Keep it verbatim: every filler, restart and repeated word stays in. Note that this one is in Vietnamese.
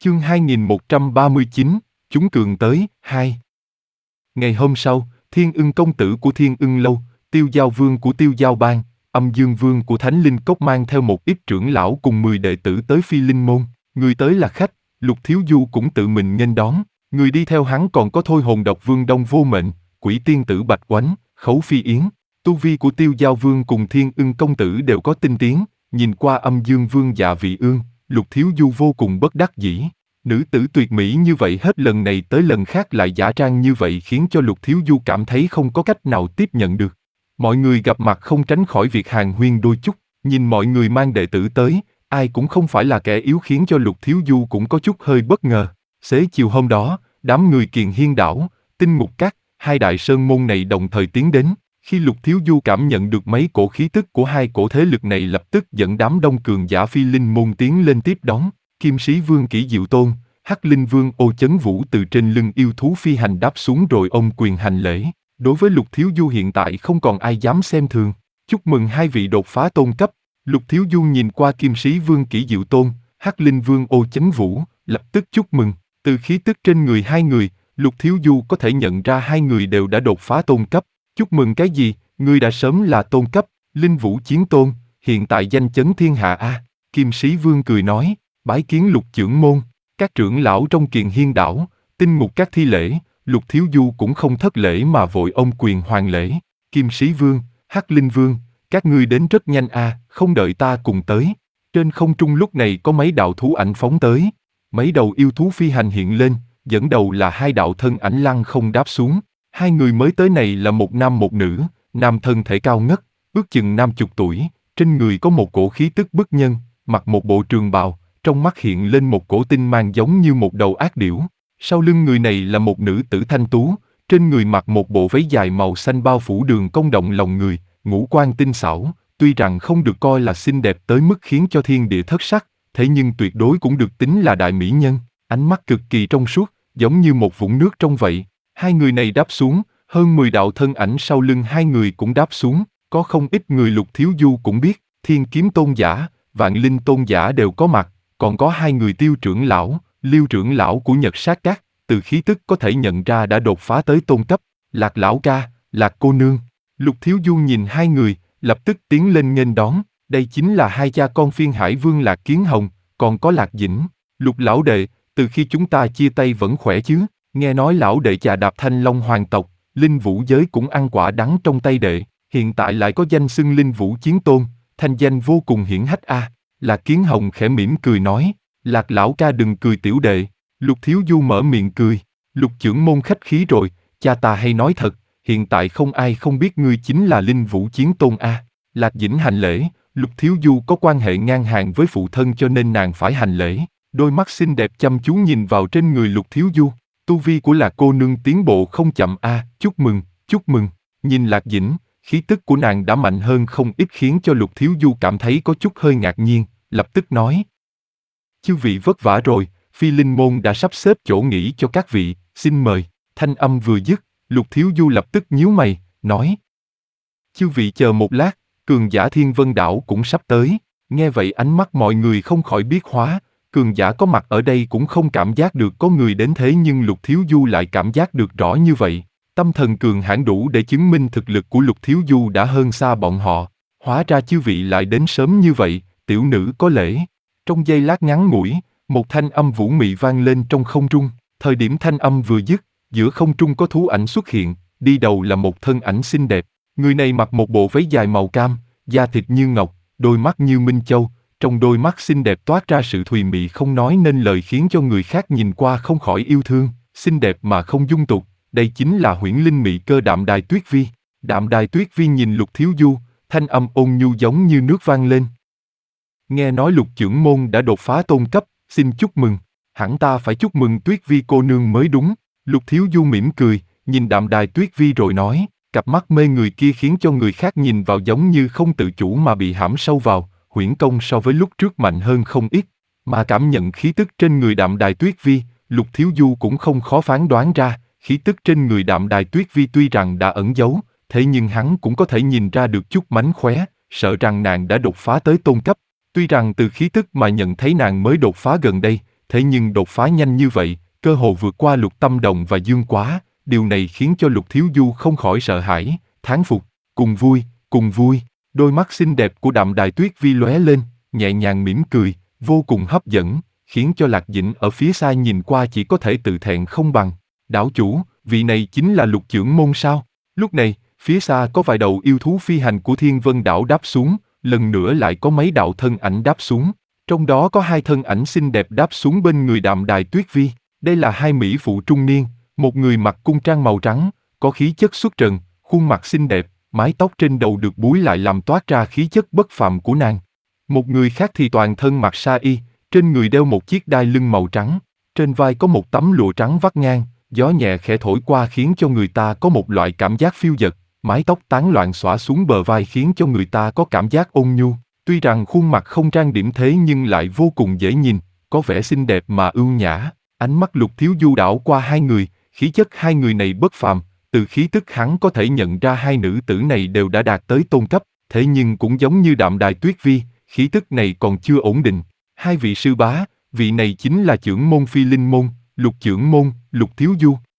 Chương hai nghìn một trăm ba mươi chín, chúng cường tới, hai. Ngày hôm sau, Thiên Ưng công tử của Thiên Ưng lâu, Tiêu Giao vương của Tiêu Giao bang, Âm Dương vương của Thánh Linh cốc mang theo một ít trưởng lão cùng mười đệ tử tới Phi Linh môn. Người tới là khách, Lục Thiếu Du cũng tự mình nghênh đón. Người đi theo hắn còn có Thôi Hồn Độc vương Đông Vô Mệnh, Quỷ Tiên tử Bạch Oánh, Khấu Phi Yến. Tu vi của Tiêu Giao vương cùng Thiên Ưng công tử đều có tinh tiến. Nhìn qua Âm Dương vương Dạ Vị Ương, Lục Thiếu Du vô cùng bất đắc dĩ. Nữ tử tuyệt mỹ như vậy hết lần này tới lần khác lại giả trang như vậy khiến cho Lục Thiếu Du cảm thấy không có cách nào tiếp nhận được. Mọi người gặp mặt không tránh khỏi việc hàn huyên đôi chút, nhìn mọi người mang đệ tử tới, ai cũng không phải là kẻ yếu khiến cho Lục Thiếu Du cũng có chút hơi bất ngờ. Xế chiều hôm đó, đám người Kiền Hiên đảo, Tinh Mục Các, hai đại sơn môn này đồng thời tiến đến. Khi Lục Thiếu Du cảm nhận được mấy cổ khí tức của hai cổ thế lực này lập tức dẫn đám đông cường giả Phi Linh môn tiến lên tiếp đón. Kim Sĩ Vương Kỷ Diệu Tôn, Hắc Linh Vương Ô Chấn Vũ từ trên lưng yêu thú phi hành đáp xuống rồi ôm quyền hành lễ. Đối với Lục Thiếu Du hiện tại không còn ai dám xem thường. Chúc mừng hai vị đột phá tôn cấp. Lục Thiếu Du nhìn qua Kim Sĩ Vương Kỷ Diệu Tôn, Hắc Linh Vương Ô Chấn Vũ, lập tức chúc mừng. Từ khí tức trên người hai người, Lục Thiếu Du có thể nhận ra hai người đều đã đột phá tôn cấp. Chúc mừng cái gì, ngươi đã sớm là tôn cấp, Linh Vũ Chiến Tôn, hiện tại danh chấn thiên hạ a. Kim Sĩ Vương cười nói, bái kiến Lục trưởng môn. Các trưởng lão trong Kiền Hiên đảo, Tinh Mục Các thi lễ, Lục Thiếu Du cũng không thất lễ mà vội ôm quyền hoàn lễ. Kim Sĩ Vương, Hắc Linh Vương, các ngươi đến rất nhanh a, không đợi ta cùng tới. Trên không trung lúc này có mấy đạo thú ảnh phóng tới. Mấy đầu yêu thú phi hành hiện lên, dẫn đầu là hai đạo thân ảnh lăng không đáp xuống. Hai người mới tới này là một nam một nữ, nam thân thể cao ngất, ước chừng năm chục tuổi, trên người có một cổ khí tức bức nhân, mặc một bộ trường bào, trong mắt hiện lên một cổ tinh mang giống như một đầu ác điểu. Sau lưng người này là một nữ tử thanh tú, trên người mặc một bộ váy dài màu xanh bao phủ đường cong động lòng người, ngũ quan tinh xảo, tuy rằng không được coi là xinh đẹp tới mức khiến cho thiên địa thất sắc, thế nhưng tuyệt đối cũng được tính là đại mỹ nhân, ánh mắt cực kỳ trong suốt, giống như một vũng nước trong vậy. Hai người này đáp xuống, hơn mười đạo thân ảnh sau lưng hai người cũng đáp xuống, có không ít người Lục Thiếu Du cũng biết, Thiên Kiếm Tôn giả, Vạn Linh Tôn giả đều có mặt, còn có hai người Tiêu trưởng lão, Liêu trưởng lão của Nhật Sát Các, từ khí tức có thể nhận ra đã đột phá tới tôn cấp. Lạc lão ca, Lạc cô nương. Lục Thiếu Du nhìn hai người, lập tức tiến lên nghênh đón, đây chính là hai cha con Phiên Hải Vương Lạc Kiến Hồng, còn có Lạc Dĩnh. Lục lão đệ, từ khi chúng ta chia tay vẫn khỏe chứ? Nghe nói lão đệ chà đạp Thanh Long hoàng tộc, Linh Vũ giới cũng ăn quả đắng trong tay đệ, hiện tại lại có danh xưng Linh Vũ Chiến Tôn, thanh danh vô cùng hiển hách a. À. Lạc Kiến Hồng khẽ mỉm cười nói, Lạc lão ca đừng cười tiểu đệ. Lục Thiếu Du mở miệng cười, Lục trưởng môn khách khí rồi, cha ta hay nói thật, hiện tại không ai không biết ngươi chính là Linh Vũ Chiến Tôn a. À. Lạc Dĩnh hành lễ, Lục Thiếu Du có quan hệ ngang hàng với phụ thân cho nên nàng phải hành lễ, đôi mắt xinh đẹp chăm chú nhìn vào trên người Lục Thiếu Du. Tu vi của Lạc cô nương tiến bộ không chậm a, à, chúc mừng, chúc mừng. Nhìn Lạc Dĩnh, khí tức của nàng đã mạnh hơn không ít khiến cho Lục Thiếu Du cảm thấy có chút hơi ngạc nhiên, lập tức nói. Chư vị vất vả rồi, Phi Linh môn đã sắp xếp chỗ nghỉ cho các vị, xin mời. Thanh âm vừa dứt, Lục Thiếu Du lập tức nhíu mày, nói. Chư vị chờ một lát, cường giả Thiên Vân đảo cũng sắp tới. Nghe vậy ánh mắt mọi người không khỏi biết hóa. Cường giả có mặt ở đây cũng không cảm giác được có người đến thế nhưng Lục Thiếu Du lại cảm giác được rõ như vậy. Tâm thần cường hãn đủ để chứng minh thực lực của Lục Thiếu Du đã hơn xa bọn họ. Hóa ra chư vị lại đến sớm như vậy, tiểu nữ có lễ. Trong giây lát ngắn ngủi, một thanh âm vũ mị vang lên trong không trung. Thời điểm thanh âm vừa dứt, giữa không trung có thú ảnh xuất hiện, đi đầu là một thân ảnh xinh đẹp. Người này mặc một bộ váy dài màu cam, da thịt như ngọc, đôi mắt như minh châu. Trong đôi mắt xinh đẹp toát ra sự thùy mị không nói nên lời khiến cho người khác nhìn qua không khỏi yêu thương, xinh đẹp mà không dung tục, đây chính là huyễn linh mị cơ Đạm Đài Tuyết Vi. Đạm Đài Tuyết Vi nhìn Lục Thiếu Du, thanh âm ôn nhu giống như nước vang lên. Nghe nói Lục trưởng môn đã đột phá tôn cấp, xin chúc mừng, hẳn ta phải chúc mừng Tuyết Vi cô nương mới đúng. Lục Thiếu Du mỉm cười, nhìn Đạm Đài Tuyết Vi rồi nói, cặp mắt mê người kia khiến cho người khác nhìn vào giống như không tự chủ mà bị hãm sâu vào. Huyễn công so với lúc trước mạnh hơn không ít, mà cảm nhận khí tức trên người Đạm Đài Tuyết Vi, Lục Thiếu Du cũng không khó phán đoán ra, khí tức trên người Đạm Đài Tuyết Vi tuy rằng đã ẩn giấu, thế nhưng hắn cũng có thể nhìn ra được chút mánh khóe, sợ rằng nàng đã đột phá tới tôn cấp. Tuy rằng từ khí tức mà nhận thấy nàng mới đột phá gần đây, thế nhưng đột phá nhanh như vậy, cơ hồ vượt qua Lục Tâm Đồng và Dương Quá, điều này khiến cho Lục Thiếu Du không khỏi sợ hãi, thán phục, cùng vui, cùng vui. Đôi mắt xinh đẹp của Đạm Đài Tuyết Vi lóe lên, nhẹ nhàng mỉm cười, vô cùng hấp dẫn, khiến cho Lạc Dĩnh ở phía xa nhìn qua chỉ có thể tự thẹn không bằng. Đảo chủ, vị này chính là Lục trưởng môn sao? Lúc này, phía xa có vài đầu yêu thú phi hành của Thiên Vân đảo đáp xuống, lần nữa lại có mấy đạo thân ảnh đáp xuống. Trong đó có hai thân ảnh xinh đẹp đáp xuống bên người Đạm Đài Tuyết Vi. Đây là hai mỹ phụ trung niên, một người mặc cung trang màu trắng, có khí chất xuất trần, khuôn mặt xinh đẹp, mái tóc trên đầu được búi lại làm toát ra khí chất bất phàm của nàng. Một người khác thì toàn thân mặc sa y, trên người đeo một chiếc đai lưng màu trắng, trên vai có một tấm lụa trắng vắt ngang, gió nhẹ khẽ thổi qua khiến cho người ta có một loại cảm giác phiêu dật, mái tóc tán loạn xõa xuống bờ vai khiến cho người ta có cảm giác ôn nhu. Tuy rằng khuôn mặt không trang điểm thế nhưng lại vô cùng dễ nhìn, có vẻ xinh đẹp mà ưu nhã. Ánh mắt Lục Thiếu Du đảo qua hai người, khí chất hai người này bất phàm, từ khí tức hắn có thể nhận ra hai nữ tử này đều đã đạt tới tôn cấp, thế nhưng cũng giống như Đạm Đài Tuyết Vi, khí tức này còn chưa ổn định. Hai vị sư bá, vị này chính là trưởng môn Phi Linh môn, Lục trưởng môn, Lục Thiếu Du.